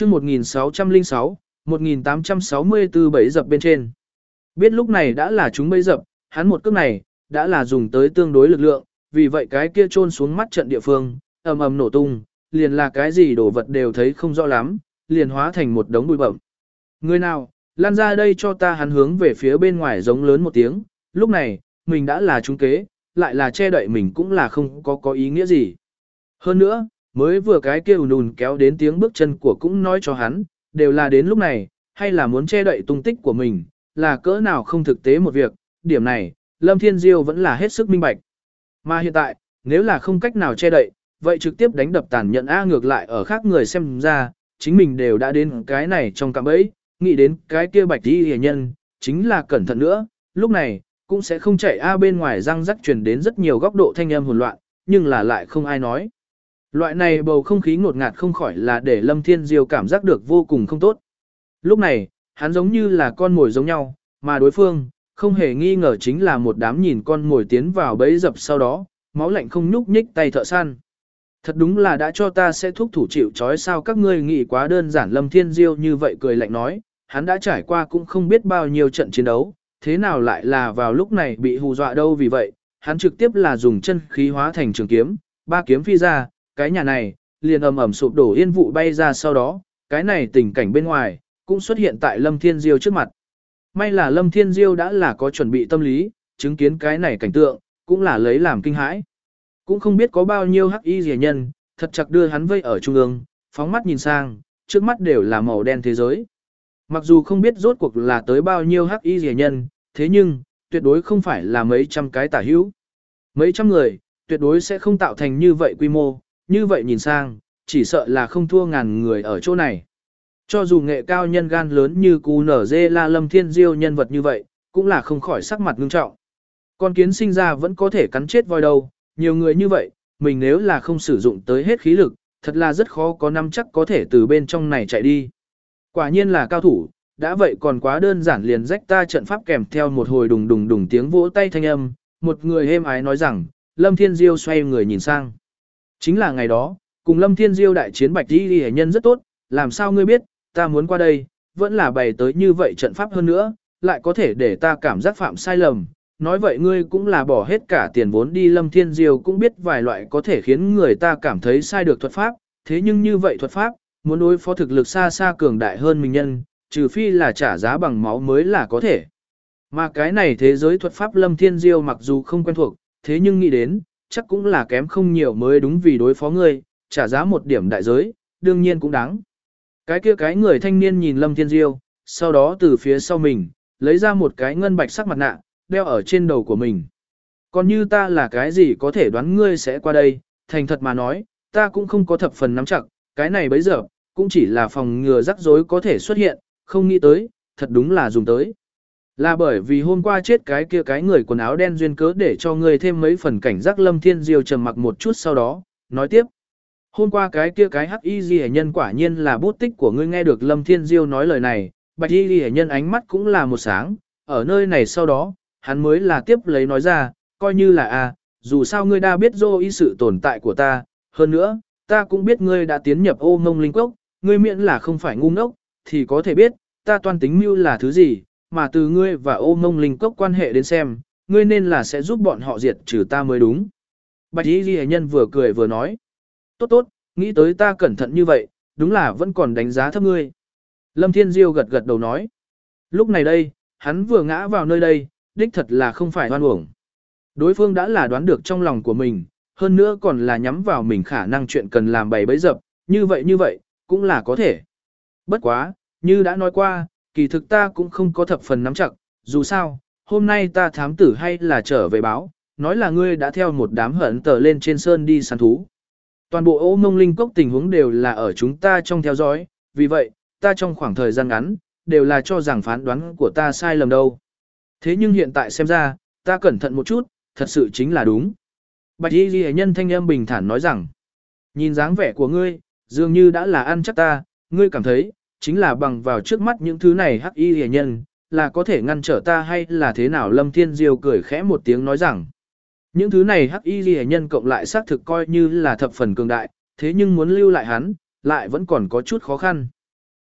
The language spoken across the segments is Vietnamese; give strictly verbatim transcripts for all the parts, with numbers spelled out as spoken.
chương một nghìn sáu trăm lẻ sáu, một nghìn tám trăm sáu mươi tư bẫy dập bên trên. Biết lúc này đã là chúng bẫy dập, hắn một cước này, đã là dùng tới tương đối lực lượng, vì vậy cái kia trôn xuống mắt trận địa phương, ầm ầm nổ tung, liền là cái gì đồ vật đều thấy không rõ lắm, liền hóa thành một đống bụi bậm. Người nào, lan ra đây cho ta, hắn hướng về phía bên ngoài giống lớn một tiếng, lúc này, mình đã là trúng kế, lại là che đậy mình cũng là không có có ý nghĩa gì. Hơn nữa, mới vừa cái kia ùn ùn kéo đến tiếng bước chân của cũng nói cho hắn, đều là đến lúc này, hay là muốn che đậy tung tích của mình, là cỡ nào không thực tế một việc, điểm này, Lâm Thiên Diêu vẫn là hết sức minh bạch. Mà hiện tại, nếu là không cách nào che đậy, vậy trực tiếp đánh đập tàn nhẫn A ngược lại ở khác người xem ra, chính mình đều đã đến cái này trong cạm bẫy, nghĩ đến cái kia bạch đi hề nhân, chính là cẩn thận nữa, lúc này, cũng sẽ không chạy A bên ngoài răng rắc truyền đến rất nhiều góc độ thanh âm hỗn loạn, nhưng là lại không ai nói. Loại này bầu không khí ngột ngạt không khỏi là để Lâm Thiên Diêu cảm giác được vô cùng không tốt. Lúc này, hắn giống như là con mồi giống nhau, mà đối phương, không hề nghi ngờ chính là một đám nhìn con mồi tiến vào bẫy dập sau đó, máu lạnh không nhúc nhích tay thợ săn. Thật đúng là đã cho ta sẽ thúc thủ chịu trói sao các ngươi nghĩ quá đơn giản. Lâm Thiên Diêu như vậy cười lạnh nói, hắn đã trải qua cũng không biết bao nhiêu trận chiến đấu, thế nào lại là vào lúc này bị hù dọa đâu, vì vậy, hắn trực tiếp là dùng chân khí hóa thành trường kiếm, ba kiếm phi ra, cái nhà này, liền ầm ầm sụp đổ yên vụ bay ra sau đó, cái này tình cảnh bên ngoài, cũng xuất hiện tại Lâm Thiên Diêu trước mặt. May là Lâm Thiên Diêu đã là có chuẩn bị tâm lý, chứng kiến cái này cảnh tượng, cũng là lấy làm kinh hãi. Cũng không biết có bao nhiêu hắc y rẻ nhân, thật chặt đưa hắn vây ở trung ương, phóng mắt nhìn sang, trước mắt đều là màu đen thế giới. Mặc dù không biết rốt cuộc là tới bao nhiêu hắc y rẻ nhân, thế nhưng, tuyệt đối không phải là mấy trăm cái tả hữu. Mấy trăm người, tuyệt đối sẽ không tạo thành như vậy quy mô, như vậy nhìn sang, chỉ sợ là không thua ngàn người ở chỗ này. Cho dù nghệ cao nhân gan lớn như cú nở dê la Lâm Thiên Diêu nhân vật như vậy, cũng là không khỏi sắc mặt ngưng trọng. Con kiến sinh ra vẫn có thể cắn chết voi đâu, nhiều người như vậy, mình nếu là không sử dụng tới hết khí lực, thật là rất khó có năm chắc có thể từ bên trong này chạy đi. Quả nhiên là cao thủ, đã vậy còn quá đơn giản, liền rách ta trận pháp kèm theo một hồi đùng đùng đùng tiếng vỗ tay thanh âm, một người êm ái nói rằng, Lâm Thiên Diêu xoay người nhìn sang. Chính là ngày đó, cùng Lâm Thiên Diêu đại chiến bạch đi hệ nhân rất tốt, làm sao ngươi biết, ta muốn qua đây, vẫn là bày tới như vậy trận pháp hơn nữa, lại có thể để ta cảm giác phạm sai lầm. Nói vậy ngươi cũng là bỏ hết cả tiền vốn đi. Lâm Thiên Diêu cũng biết vài loại có thể khiến người ta cảm thấy sai được thuật pháp, thế nhưng như vậy thuật pháp, muốn đối phó thực lực xa xa cường đại hơn mình nhân, trừ phi là trả giá bằng máu mới là có thể. Mà cái này thế giới thuật pháp Lâm Thiên Diêu mặc dù không quen thuộc, thế nhưng nghĩ đến, chắc cũng là kém không nhiều mới đúng, vì đối phó ngươi, trả giá một điểm đại giới, đương nhiên cũng đáng. Cái kia cái người thanh niên nhìn Lâm Thiên Diêu, sau đó từ phía sau mình, lấy ra một cái ngân bạch sắc mặt nạ, đeo ở trên đầu của mình. Còn như ta là cái gì có thể đoán ngươi sẽ qua đây, thành thật mà nói, ta cũng không có thập phần nắm chặt, cái này bấy giờ, cũng chỉ là phòng ngừa rắc rối có thể xuất hiện, không nghĩ tới, thật đúng là dùng tới. Là bởi vì hôm qua chết cái kia cái người quần áo đen duyên cớ để cho ngươi thêm mấy phần cảnh giác. Lâm Thiên Diêu trầm mặc một chút sau đó, nói tiếp. Hôm qua cái kia cái hắc y ghi nhân quả nhiên là bút tích của ngươi. Nghe được Lâm Thiên Diêu nói lời này, bạch y ghi nhân ánh mắt cũng là một sáng, ở nơi này sau đó, hắn mới là tiếp lấy nói ra, coi như là a, à, dù sao ngươi đã biết dô y sự tồn tại của ta, hơn nữa, ta cũng biết ngươi đã tiến nhập ô mông linh cốc, ngươi miễn là không phải ngu ngốc, thì có thể biết, ta toan tính mưu là thứ gì, mà từ ngươi và ô mông linh cốc quan hệ đến xem, ngươi nên là sẽ giúp bọn họ diệt trừ ta mới đúng. Bạch y ghi nhân vừa cười vừa nói, tốt tốt, nghĩ tới ta cẩn thận như vậy, đúng là vẫn còn đánh giá thấp ngươi. Lâm Thiên Diêu gật gật đầu nói, lúc này đây, hắn vừa ngã vào nơi đây, đích thật là không phải hoan uổng. Đối phương đã là đoán được trong lòng của mình, hơn nữa còn là nhắm vào mình khả năng chuyện cần làm bày bấy dập, như vậy như vậy, cũng là có thể. Bất quá, như đã nói qua, kỳ thực ta cũng không có thập phần nắm chặt, dù sao, hôm nay ta thám tử hay là trở về báo, nói là ngươi đã theo một đám hận tờ lên trên sơn đi săn thú. Toàn bộ ô mông linh cốc tình huống đều là ở chúng ta trong theo dõi, vì vậy, ta trong khoảng thời gian ngắn, đều là cho rằng phán đoán của ta sai lầm đâu. Thế nhưng hiện tại xem ra, ta cẩn thận một chút, thật sự chính là đúng. Bạch y ghi nhân thanh âm bình thản nói rằng, nhìn dáng vẻ của ngươi, dường như đã là ăn chắc ta, ngươi cảm thấy, chính là bằng vào trước mắt những thứ này hắc y ghi nhân, là có thể ngăn trở ta hay là thế nào. Lâm Thiên Diêu cười khẽ một tiếng nói rằng, những thứ này hắc y ghi nhân cộng lại xác thực coi như là thập phần cường đại, thế nhưng muốn lưu lại hắn, lại vẫn còn có chút khó khăn.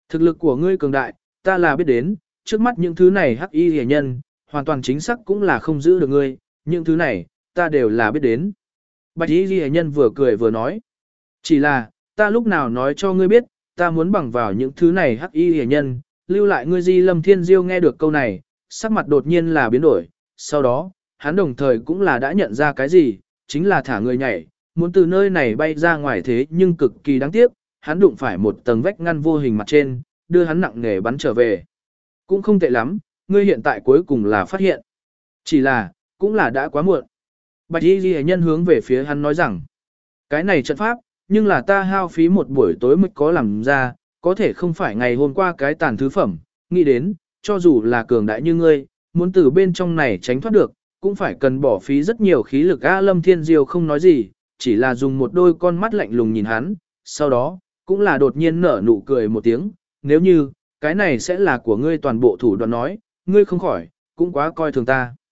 Thực lực của ngươi cường đại, ta là biết đến, trước mắt những thứ này hắc y rẻ nhân, hoàn toàn chính xác cũng là không giữ được ngươi, những thứ này, ta đều là biết đến. Bạch y rẻ nhân vừa cười vừa nói. Chỉ là, ta lúc nào nói cho ngươi biết, ta muốn bằng vào những thứ này hắc y rẻ nhân, lưu lại ngươi Di Lâm Thiên Diêu nghe được câu này, sắc mặt đột nhiên là biến đổi, sau đó, hắn đồng thời cũng là đã nhận ra cái gì, chính là thả người nhảy, muốn từ nơi này bay ra ngoài thế nhưng cực kỳ đáng tiếc, hắn đụng phải một tầng vách ngăn vô hình mặt trên, đưa hắn nặng nề bắn trở về. Cũng không tệ lắm, ngươi hiện tại cuối cùng là phát hiện. Chỉ là, cũng là đã quá muộn. Bạch y ghi nhân hướng về phía hắn nói rằng, cái này trận pháp, nhưng là ta hao phí một buổi tối mới có làm ra, có thể không phải ngày hôm qua cái tàn thứ phẩm, nghĩ đến, cho dù là cường đại như ngươi, muốn từ bên trong này tránh thoát được, cũng phải cần bỏ phí rất nhiều khí lực. A Lâm Thiên Diêu không nói gì, chỉ là dùng một đôi con mắt lạnh lùng nhìn hắn, sau đó, cũng là đột nhiên nở nụ cười một tiếng, nếu như, cái này sẽ là của ngươi toàn bộ thủ đoạn nói, ngươi không khỏi, cũng quá coi thường ta.